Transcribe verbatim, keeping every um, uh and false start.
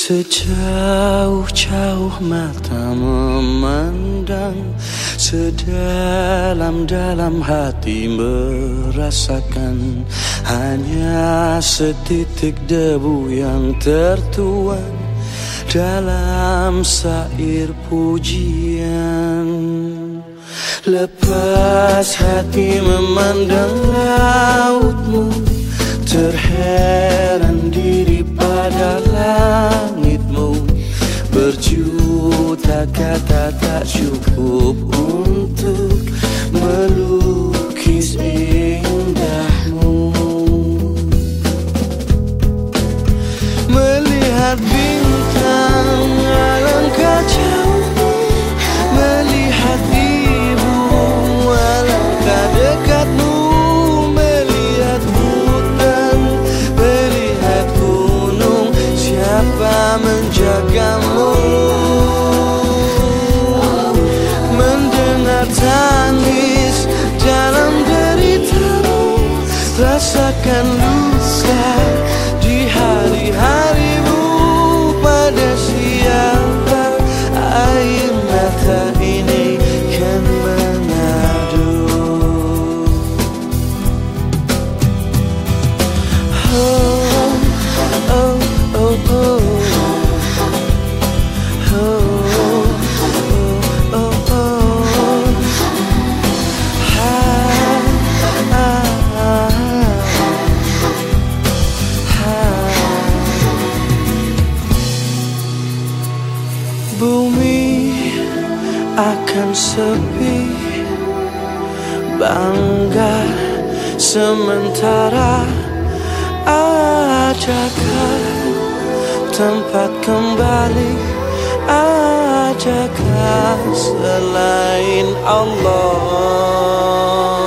Sejauh-jauh mata memandang, sedalam-dalam hati merasakan. Hanya setitik debu yang tertuang dalam sair pujian. Lepas hati memandang lautmu, terheran diri pada langitmu. Berjuta kata tak cukup untuk melukis indahmu. Melihat bintang alangkah jauh, melihat ibu alangkah dekatmu. Melihat hutan, melihat gunung, siapa menjagamu? Mendengar tangis dalam deritamu, rasakan luka di hari-harimu. Pada siapa air mata ini kan mengadu? Oh, oh, oh, oh. Bumi akan sepi, bangga sementara. Adakah tempat kembali? Adakah selain Allah?